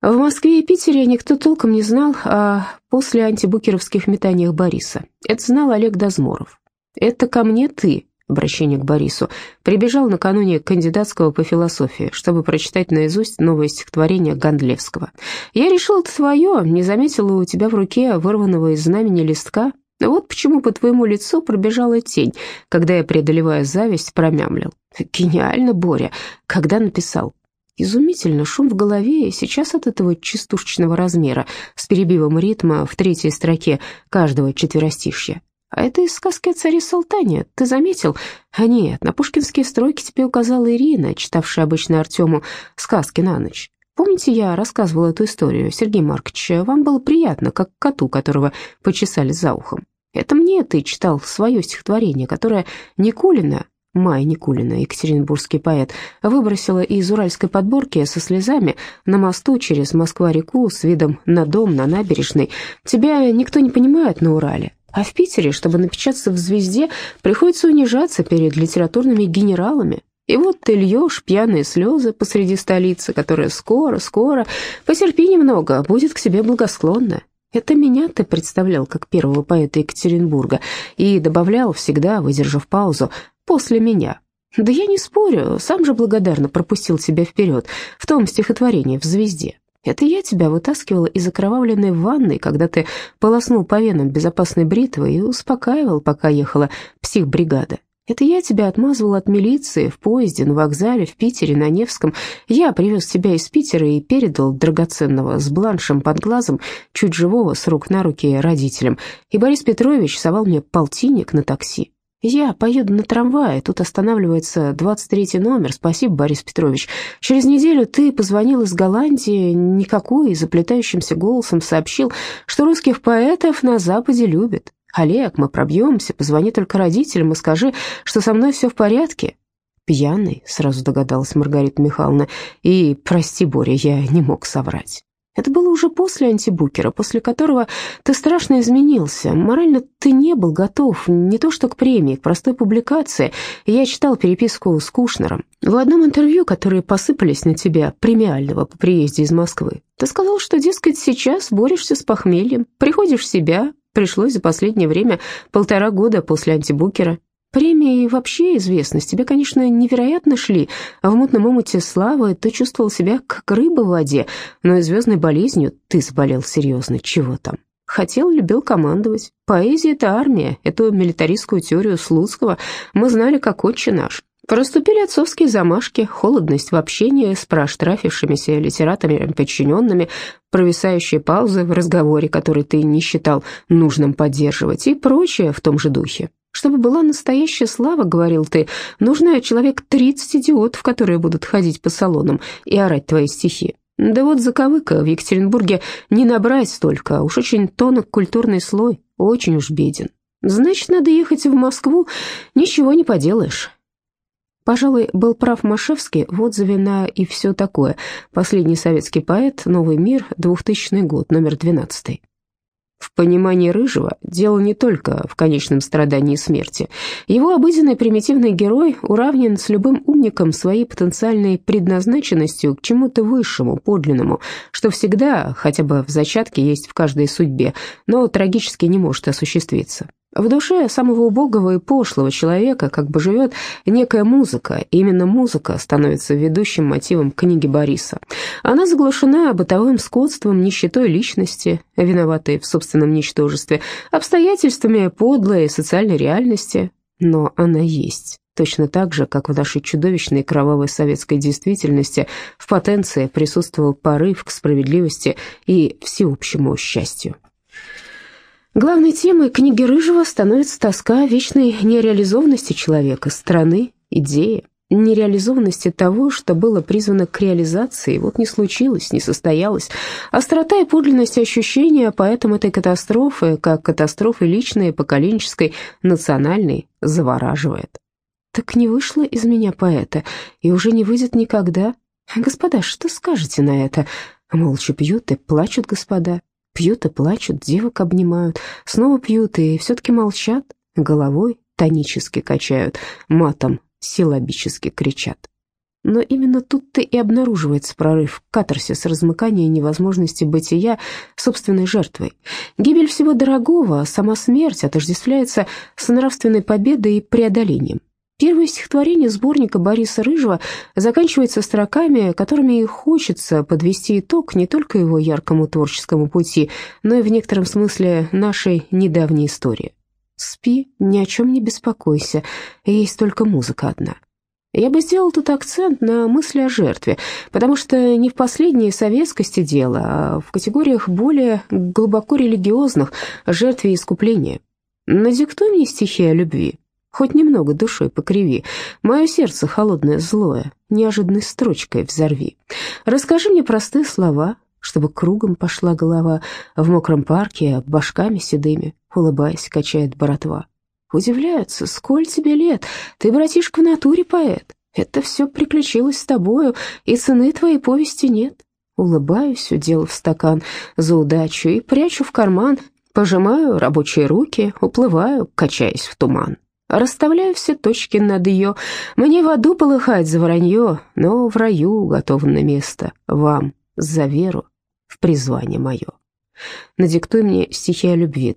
В Москве и Питере никто толком не знал о после антибукеровских метаниях Бориса. Это знал Олег Дозморов. «Это ко мне ты», обращение к Борису, прибежал накануне кандидатского по философии, чтобы прочитать наизусть новое стихотворение Гондлевского. «Я решил, это твое, не заметила у тебя в руке вырванного из знамени листка. Вот почему по твоему лицу пробежала тень, когда я, преодолевая зависть, промямлил. Гениально, Боря, когда написал». Изумительно, шум в голове, и сейчас от этого частушечного размера, с перебивом ритма в третьей строке каждого четверостишья. А это из сказки о царе Салтане, ты заметил? А нет, на пушкинские строки тебе указала Ирина, читавшая обычно Артему сказки на ночь. Помните, я рассказывала эту историю, Сергей Маркович, вам было приятно, как коту, которого почесали за ухом. Это мне ты читал свое стихотворение, которое Никулина, Майя Никулина, екатеринбургский поэт, выбросила из уральской подборки со слезами на мосту через Москва-реку с видом на дом, на набережной. Тебя никто не понимает на Урале. А в Питере, чтобы напечататься в «Звезде», приходится унижаться перед литературными генералами. И вот ты льешь пьяные слезы посреди столицы, которая скоро, потерпи немного, будет к тебе благосклонна. Это меня ты представлял как первого поэта Екатеринбурга и добавлял всегда, выдержав паузу, «после меня». Да я не спорю, сам же благодарно пропустил тебя вперед в том стихотворении в «Звезде». Это я тебя вытаскивала из окровавленной ванной, когда ты полоснул по венам безопасной бритвой и успокаивал, пока ехала психбригада. Это я тебя отмазывал от милиции в поезде, на вокзале, в Питере, на Невском. Я привез тебя из Питера и передал драгоценного с бланшем под глазом, чуть живого, с рук на руки родителям. И Борис Петрович совал мне полтинник на такси. Я поеду на трамвае, тут останавливается 23-й номер, спасибо, Борис Петрович. Через неделю ты позвонил из Голландии, никакой, заплетающимся голосом сообщил, что русских поэтов на Западе любят. Олег, мы пробьемся, позвони только родителям и скажи, что со мной все в порядке. Пьяный, сразу догадалась Маргарита Михайловна, и, прости, Боря, я не мог соврать. Это было уже после антибукера, после которого ты страшно изменился. Морально ты не был готов, не то что к премии, к простой публикации. Я читал переписку с Кушнером. В одном интервью, которые посыпались на тебя, премиального, по приезде из Москвы, ты сказал, что, дескать, сейчас борешься с похмельем, приходишь в себя, пришлось за последнее время 1,5 года после антибукера. Премии и вообще известность тебе, конечно, невероятно шли, а в мутном омуте славы ты чувствовал себя как рыба в воде, но и звездной болезнью ты заболел серьезно, чего там. Хотел, любил командовать. Поэзия — это армия, эту милитаристскую теорию Слуцкого мы знали как отче наш. Проступили отцовские замашки, холодность в общении с проштрафившимися литераторами-подчиненными, провисающие паузы в разговоре, который ты не считал нужным поддерживать, и прочее в том же духе. Чтобы была настоящая слава, говорил ты, нужно человек 30 идиотов, которые будут ходить по салонам и орать твои стихи. Да вот заковыка, в Екатеринбурге не набрать столько, уж очень тонок культурный слой, очень уж беден. Значит, надо ехать в Москву, ничего не поделаешь. Пожалуй, был прав Машевский в отзыве на «И все такое». Последний советский поэт, «Новый мир», 2000 год, номер 12. В понимании Рыжего дело не только в конечном страдании и смерти. Его обыденный примитивный герой уравнен с любым умником своей потенциальной предназначенностью к чему-то высшему, подлинному, что всегда, хотя бы в зачатке, есть в каждой судьбе, но трагически не может осуществиться. В душе самого убогого и пошлого человека как бы живет некая музыка, и именно музыка становится ведущим мотивом книги Бориса. Она заглушена бытовым скотством, нищетой личности, виноватой в собственном ничтожестве, обстоятельствами подлой социальной реальности, но она есть. Точно так же, как в нашей чудовищной кровавой советской действительности в потенции присутствовал порыв к справедливости и всеобщему счастью. Главной темой книги Рыжего становится тоска вечной нереализованности человека, страны, идеи, нереализованности того, что было призвано к реализации, вот не случилось, не состоялось. Острота и подлинность ощущения поэтому этой катастрофы, как катастрофы личной, поколенческой, национальной, завораживает. Так не вышло из меня поэта, и уже не выйдет никогда. Господа, что скажете на это? Молча пьют и плачут господа. Пьют и плачут, девок обнимают, снова пьют и все-таки молчат, головой тонически качают, матом силлабически кричат. Но именно тут-то и обнаруживается прорыв, катарсис, размыкание невозможности бытия собственной жертвой. Гибель всего дорогого, сама смерть отождествляется с нравственной победой и преодолением. Первое стихотворение сборника Бориса Рыжего заканчивается строками, которыми и хочется подвести итог не только его яркому творческому пути, но и в некотором смысле нашей недавней истории. «Спи, ни о чем не беспокойся, есть только музыка одна». Я бы сделал тут акцент на мысли о жертве, потому что не в последней советскости дело, а в категориях более глубоко религиозных, жертве и искупления. Надиктуй мне стихи о любви, хоть немного душой покриви, мое сердце холодное злое, неожиданной строчкой взорви. Расскажи мне простые слова, чтобы кругом пошла голова, в мокром парке башками седыми, улыбаясь, качает братва. Удивляются, сколь тебе лет, ты, братишка, в натуре поэт. Это все приключилось с тобою, и цены твоей повести нет. Улыбаюсь, уделав стакан за удачу, и прячу в карман, пожимаю рабочие руки, уплываю, качаясь в туман. Расставляю все точки над «ё», мне в аду полыхать за вранье, но в раю уготовано место вам за веру в призвание мое. Надиктуй мне стихи о любви,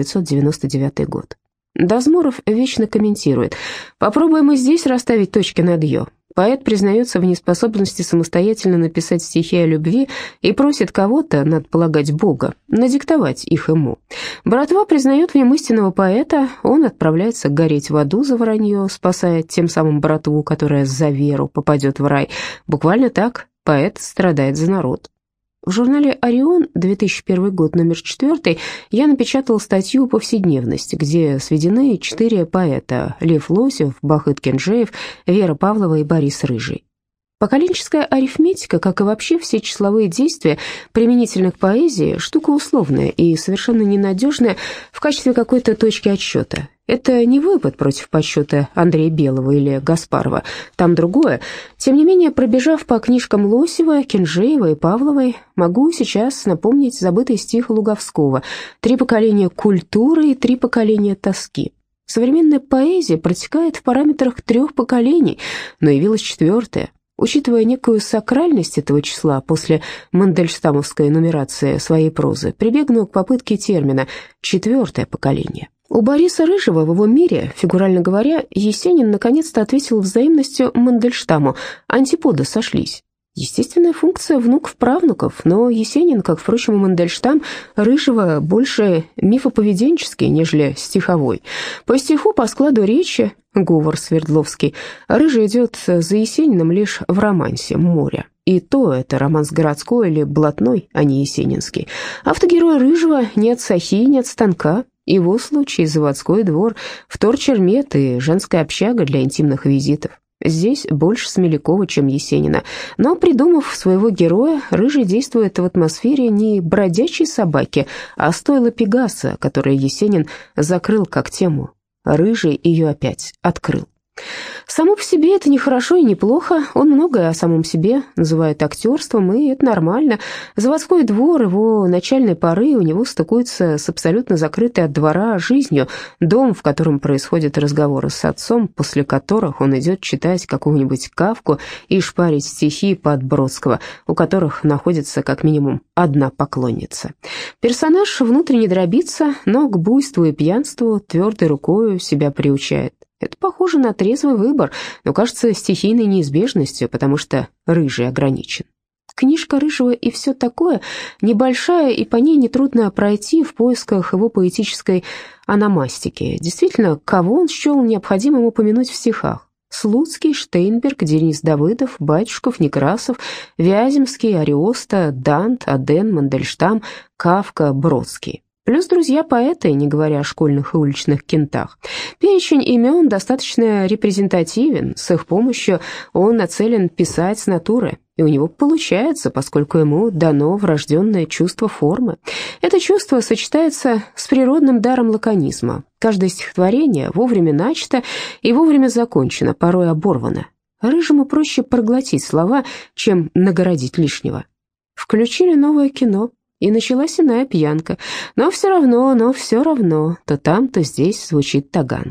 1999 год. Дозморов вечно комментирует: «Попробуем и здесь расставить точки над «ё». Поэт признается в неспособности самостоятельно написать стихи о любви и просит кого-то, надо полагать Бога, надиктовать их ему. Братва признает в нем истинного поэта, он отправляется гореть в аду за вранье, спасая тем самым братву, которая за веру попадет в рай. Буквально так поэт страдает за народ». В журнале «Орион», 2001 год, номер 4, я напечатал статью «Повседневность», где сведены 4 поэта: Лев Лосев, Бахыт Кенжеев, Вера Павлова и Борис Рыжий. Поколенческая арифметика, как и вообще все числовые действия, применительно к поэзии, штука условная и совершенно ненадежная в качестве какой-то точки отсчета. Это не выпад против подсчета Андрея Белого или Гаспарова, там другое. Тем не менее, пробежав по книжкам Лосева, Кенжеева и Павловой, могу сейчас напомнить забытый стих Луговского: «3 поколения культуры и 3 поколения тоски». Современная поэзия протекает в параметрах 3 поколений, но явилось 4-е. Учитывая некую сакральность этого числа после мандельштамовской нумерации своей прозы, прибегну к попытке термина «4-е поколение». У Бориса Рыжего в его мире, фигурально говоря, Есенин наконец-то ответил взаимностью Мандельштаму, антиподы сошлись. Естественная функция внуков-правнуков, но Есенин, как, впрочем, и Мандельштам, Рыжего больше мифоповеденческий, нежели стиховой. По стиху, по складу речи, говор Свердловский, Рыжий идет за Есениным лишь в романсе «Море». И то это романс городской или блатной, а не есенинский. Автогерой Рыжего не от сахи, не от станка. Его случай — заводской двор, вторчермет и женская общага для интимных визитов. Здесь больше Смелякова, чем Есенина. Но, придумав своего героя, Рыжий действует в атмосфере не бродячей собаки, а стойла Пегаса, которое Есенин закрыл как тему. Рыжий ее опять открыл. Само по себе это не хорошо и не плохо, он многое о самом себе называет актерством, и это нормально. Заводской двор, его начальной поры у него стыкуется с абсолютно закрытой от двора жизнью, дом, в котором происходят разговоры с отцом, после которых он идет читать какого-нибудь Кафку и шпарить стихи под Бродского, у которых находится как минимум одна поклонница. Персонаж внутренне дробится, но к буйству и пьянству твердой рукою себя приучает. Это похоже на трезвый выбор, но кажется стихийной неизбежностью, потому что Рыжий ограничен. Книжка Рыжего и все такое небольшая, и по ней нетрудно пройти в поисках его поэтической ономастики. Действительно, кого он счел необходимым упомянуть в стихах? Слуцкий, Штейнберг, Денис Давыдов, Батюшков, Некрасов, Вяземский, Ариоста, Дант, Аден, Мандельштам, Кафка, Бродский. Плюс друзья поэты, не говоря о школьных и уличных кентах. Перечень имен достаточно репрезентативен, с их помощью он нацелен писать с натуры, и у него получается, поскольку ему дано врожденное чувство формы. Это чувство сочетается с природным даром лаконизма. Каждое стихотворение вовремя начато и вовремя закончено, порой оборвано. Рыжему проще проглотить слова, чем нагородить лишнего. Включили новое кино. И началась иная пьянка. Но все равно, то там, то здесь звучит таганка.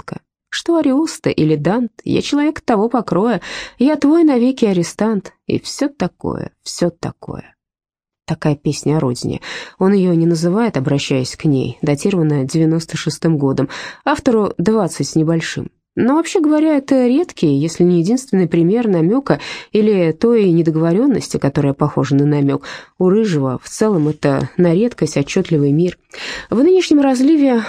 Что Ариоста или Дант, я человек того покроя, я твой навеки арестант, и все такое, все такое. Такая песня о родине. Он ее не называет, обращаясь к ней, датированная 96-м годом, автору 20 с небольшим. Но, вообще говоря, это редкий, если не единственный пример намека или той недоговоренности, которая похожа на намек. У Рыжего в целом это на редкость отчетливый мир. В нынешнем разливе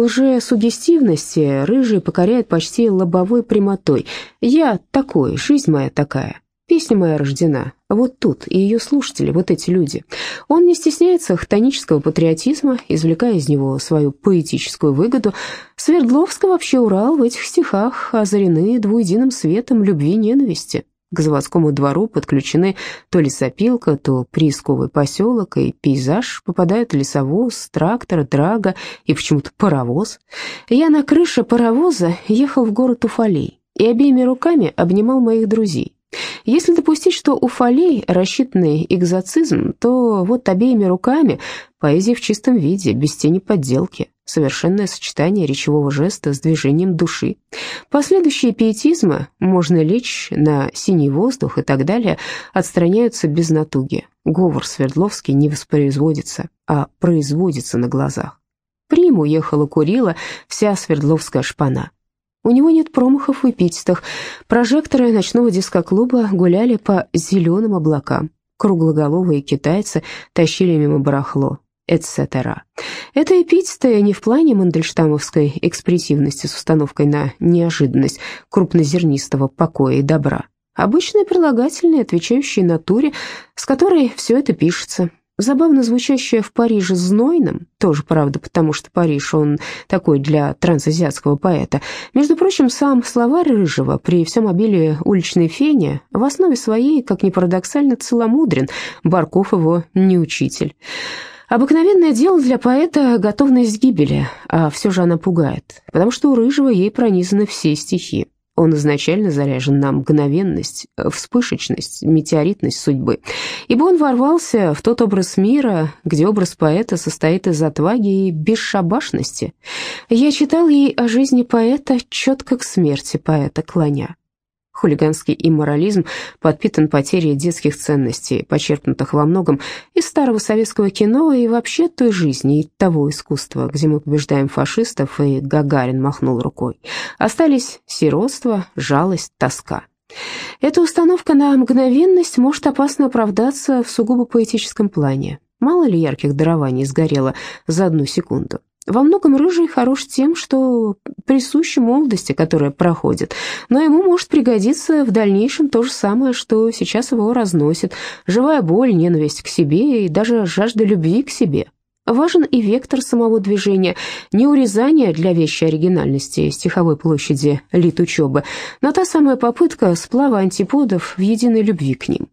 лжесуггестивности Рыжий покоряет почти лобовой прямотой. «Я такой, жизнь моя такая». Песня моя рождена вот тут, и ее слушатели, вот эти люди. Он не стесняется хтонического патриотизма, извлекая из него свою поэтическую выгоду. Свердловска вообще Урал в этих стихах озарены двуединым светом любви-ненависти. К заводскому двору подключены то лесопилка, то приисковый поселок, и пейзаж попадают лесовоз, трактор, драга и почему-то паровоз. Я на крыше паровоза ехал в город Уфалей и обеими руками обнимал моих друзей. Если допустить, что у Фалей рассчитанный экзорцизм, то вот обеими руками поэзия в чистом виде, без тени подделки, совершенное сочетание речевого жеста с движением души. Последующие пиетизмы «можно лечь на синий воздух» и так далее отстраняются без натуги. Говор Свердловский не воспроизводится, а производится на глазах. Приму ехала курила вся свердловская шпана. У него нет промахов в эпитетах. Прожекторы ночного дискоклуба гуляли по зеленым облакам. Круглоголовые китайцы тащили мимо барахло, etc. Это эпитеты не в плане мандельштамовской экспрессивности с установкой на неожиданность крупнозернистого покоя и добра. Обычные прилагательные, отвечающие натуре, с которой все это пишется. Забавно звучащее в Париже знойным, тоже правда, потому что Париж, он такой для трансазиатского поэта. Между прочим, сам словарь Рыжего при всем обилии уличной фени в основе своей, как ни парадоксально, целомудрен, Барков его не учитель. Обыкновенное дело для поэта — готовность к гибели, а все же она пугает, потому что у Рыжего ей пронизаны все стихи. Он изначально заряжен на мгновенность, вспышечность, метеоритность судьбы, ибо он ворвался в тот образ мира, где образ поэта состоит из отваги и бесшабашности. Я читал ей о жизни поэта, четко к смерти поэта клоня. Хулиганский имморализм подпитан потерей детских ценностей, почерпнутых во многом из старого советского кино и вообще той жизни и того искусства, где мы побеждаем фашистов, и Гагарин махнул рукой. Остались сиротство, жалость, тоска. Эта установка на мгновенность может опасно оправдаться в сугубо поэтическом плане. Мало ли ярких дарований сгорело за одну секунду. Во многом Рыжий хорош тем, что присуще молодости, которая проходит, но ему может пригодиться в дальнейшем то же самое, что сейчас его разносит: живая боль, ненависть к себе и даже жажда любви к себе. Важен и вектор самого движения, не урезание для вещей оригинальности стиховой площади литучебы, но та самая попытка сплава антиподов в единой любви к ним.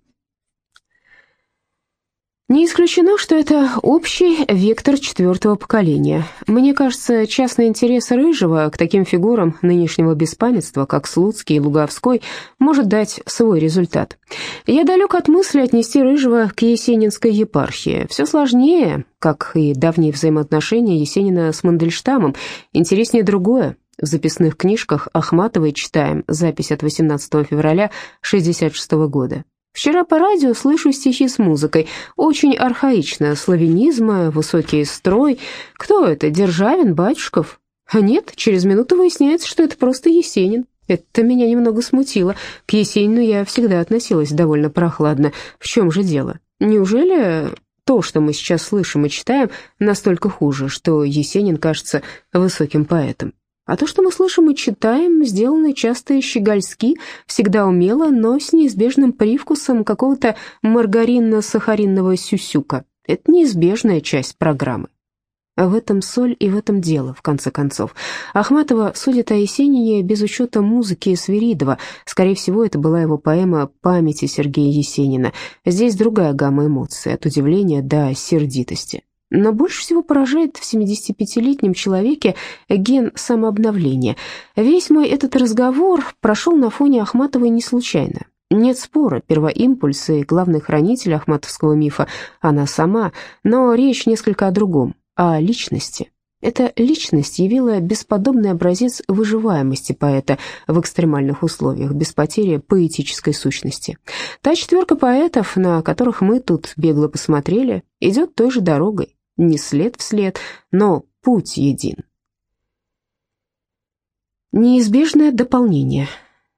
Не исключено, что это общий вектор четвертого поколения. Мне кажется, частный интерес Рыжего к таким фигурам нынешнего беспамятства, как Слуцкий и Луговской, может дать свой результат. Я далек от мысли отнести Рыжего к есенинской епархии. Все сложнее, как и давние взаимоотношения Есенина с Мандельштамом. Интереснее другое. В записных книжках Ахматовой читаем запись от 18 февраля 1966 года. Вчера по радио слышу стихи с музыкой. Очень архаично. Славянизм, высокий строй. Кто это? Державин, Батюшков? А нет, через минуту выясняется, что это просто Есенин. Это меня немного смутило. К Есенину я всегда относилась довольно прохладно. В чем же дело? Неужели то, что мы сейчас слышим и читаем, настолько хуже, что Есенин кажется высоким поэтом? А то, что мы слышим и читаем, сделано часто щегольски, всегда умело, но с неизбежным привкусом какого-то маргаринно-сахаринного сюсюка. Это неизбежная часть программы. А в этом соль и в этом дело, в конце концов. Ахматова судит о Есенине без учета музыки Свиридова. Скорее всего, это была его поэма «Памяти Сергея Есенина». Здесь другая гамма эмоций, от удивления до сердитости. Но больше всего поражает в 75-летнем человеке ген самообновления. Весь мой этот разговор прошел на фоне Ахматовой не случайно. Нет спора, первоимпульс и главный хранитель ахматовского мифа — она сама, но речь несколько о другом, о личности. Эта личность явила бесподобный образец выживаемости поэта в экстремальных условиях, без потери поэтической сущности. Та четверка поэтов, на которых мы тут бегло посмотрели, идет той же дорогой, не след в след, но путь един. Неизбежное дополнение.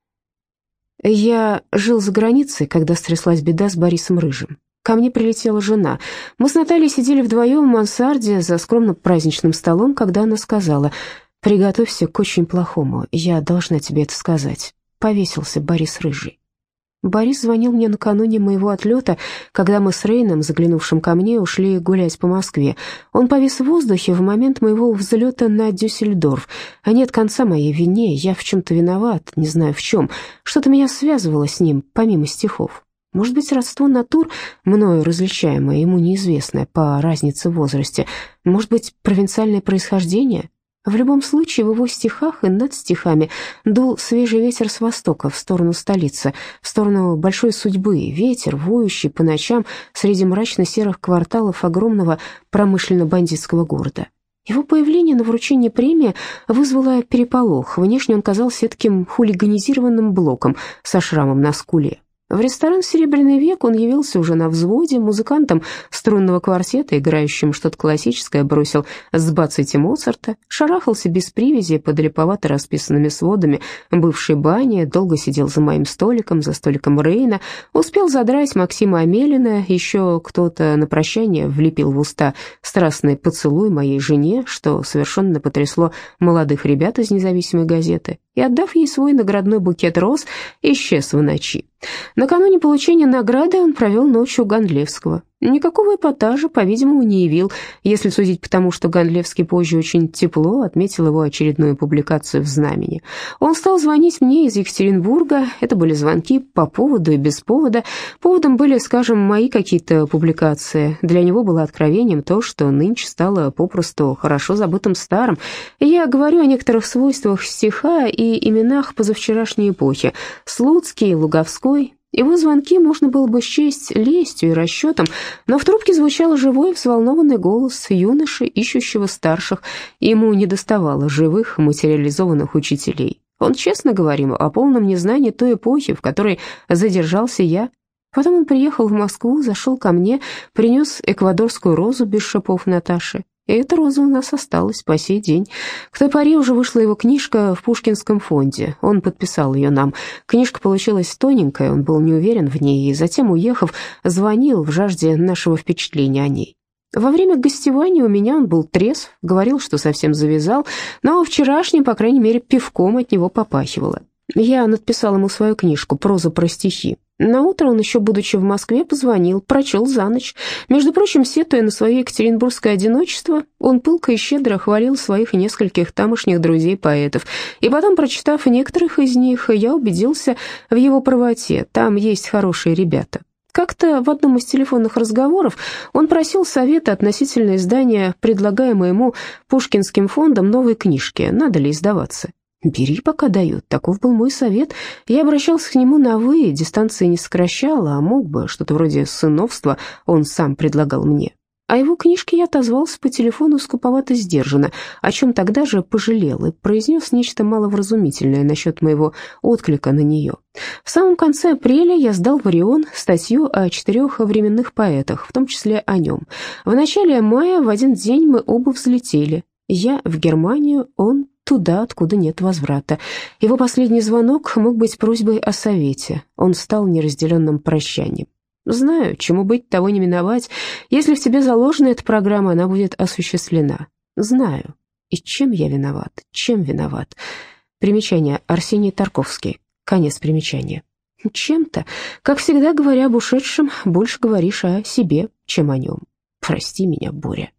Я жил за границей, когда стряслась беда с Борисом Рыжим. Ко мне прилетела жена. Мы с Натальей сидели вдвоем в мансарде за скромным праздничным столом, когда она сказала: «Приготовься к очень плохому, я должна тебе это сказать. Повесился Борис Рыжий». Борис звонил мне накануне моего отлета, когда мы с Рейном, заглянувшим ко мне, ушли гулять по Москве. Он повис в воздухе в момент моего взлета на Дюссельдорф. А нет конца моей вине, я в чем-то виноват, не знаю в чем. Что-то меня связывало с ним, помимо стихов. Может быть, родство натур, мною различаемое, ему неизвестное по разнице в возрасте. Может быть, провинциальное происхождение? В любом случае, в его стихах и над стихами дул свежий ветер с востока в сторону столицы, в сторону большой судьбы, ветер, воющий по ночам среди мрачно-серых кварталов огромного промышленно-бандитского города. Его появление на вручении премии вызвало переполох. Внешне он казался таким хулиганизированным блоком со шрамом на скуле. В ресторан «Серебряный век» он явился уже на взводе, музыкантом струнного квартета, играющим что-то классическое, бросил «Сбацайте Моцарта», шарахался без привязи под липовато расписанными сводами бывшей бани, долго сидел за моим столиком, за столиком Рейна, успел задрать Максима Амелина, еще кто-то на прощание влепил в уста страстный поцелуй моей жене, что совершенно потрясло молодых ребят из независимой газеты, и, отдав ей свой наградной букет роз, исчез в ночи. Накануне получения награды он провел ночь у Гондлевского. Никакого эпатажа, по-видимому, не явил, если судить по тому, что Гондлевский позже очень тепло отметил его очередную публикацию в «Знамени». Он стал звонить мне из Екатеринбурга, это были звонки по поводу и без повода. Поводом были, скажем, мои какие-то публикации. Для него было откровением то, что нынче стало попросту хорошо забытым старым. Я говорю о некоторых свойствах стиха и именах позавчерашней эпохи. Слуцкий, Луговской. Его звонки можно было бы счесть лестью и расчетом, но в трубке звучал живой, взволнованный голос юноши, ищущего старших, и ему недоставало живых, материализованных учителей. Он честно говорил о полном незнании той эпохи, в которой задержался я. Потом он приехал в Москву, зашел ко мне, принес эквадорскую розу без шипов Наташи. И эта роза у нас осталась по сей день. К той поре уже вышла его книжка в Пушкинском фонде. Он подписал ее нам. Книжка получилась тоненькая, он был не уверен в ней, и затем, уехав, звонил в жажде нашего впечатления о ней. Во время гостевания у меня он был трезв, говорил, что совсем завязал, но вчерашним, по крайней мере, пивком от него попахивало. Я надписал ему свою книжку «Проза про стихи». Наутро он, еще будучи в Москве, позвонил, прочел за ночь. Между прочим, сетуя на свое екатеринбургское одиночество, он пылко и щедро хвалил своих нескольких тамошних друзей-поэтов. И потом, прочитав некоторых из них, я убедился в его правоте, там есть хорошие ребята. Как-то в одном из телефонных разговоров он просил совета относительно издания, предлагаемой ему Пушкинским фондом, новой книжки, надо ли издаваться. «Бери, пока дают», таков был мой совет. Я обращался к нему на «вы», дистанции не сокращал, а мог бы, что-то вроде сыновства он сам предлагал мне. О его книжке я отозвался по телефону скуповато сдержанно, о чем тогда же пожалел и произнес нечто маловразумительное насчет моего отклика на нее. В самом конце апреля я сдал в «Орион» статью о 4 временных поэтах, в том числе о нем. В начале мая в один день мы оба взлетели. Я в Германию, он туда, откуда нет возврата. Его последний звонок мог быть просьбой о совете. Он стал неразделенным прощанием. Знаю, чему быть, того не миновать. Если в тебе заложена эта программа, она будет осуществлена. Знаю. И чем я виноват? Чем виноват? Примечание. Арсений Тарковский. Конец примечания. Чем-то, как всегда, говоря об ушедшем, больше говоришь о себе, чем о нем. Прости меня, Боря.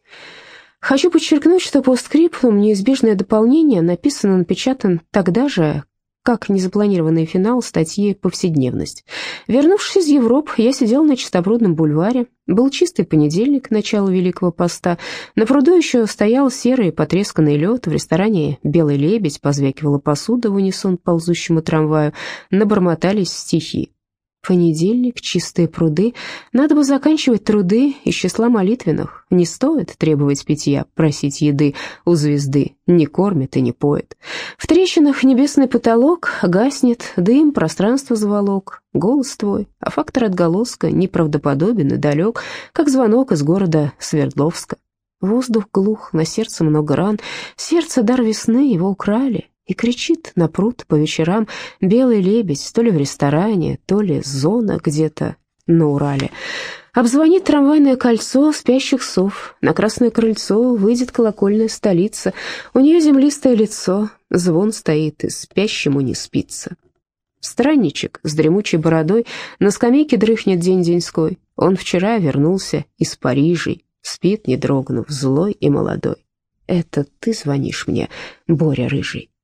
Хочу подчеркнуть, что постскриптум, неизбежное дополнение, написан тогда же, как незапланированный финал статьи «Повседневность». Вернувшись из Европы, я сидел на Чистопрудном бульваре. Был чистый понедельник, начало Великого Поста. На пруду еще стоял серый потресканный лед. В ресторане «Белый лебедь» позвякивала посуда в унисон ползущему трамваю. Набормотались стихи. Понедельник, чистые пруды. Надо бы заканчивать труды из числа молитвенных. Не стоит требовать питья, просить еды у звезды. Не кормит и не поет. В трещинах небесный потолок, гаснет дым, пространство заволок. Голос твой, а фактор отголоска неправдоподобен и далек, как звонок из города Свердловска. Воздух глух, на сердце много ран. Сердце дар весны, его украли. И кричит на пруд по вечерам белый лебедь, то ли в ресторане, то ли зона где-то на Урале. Обзвонит трамвайное кольцо спящих сов, на красное крыльцо выйдет колокольная столица, у нее землистое лицо, звон стоит, и спящему не спится. Странничек с дремучей бородой на скамейке дрыхнет день-деньской, он вчера вернулся из Парижа, спит, не дрогнув, злой и молодой. Это ты звонишь мне, Боря рыжий?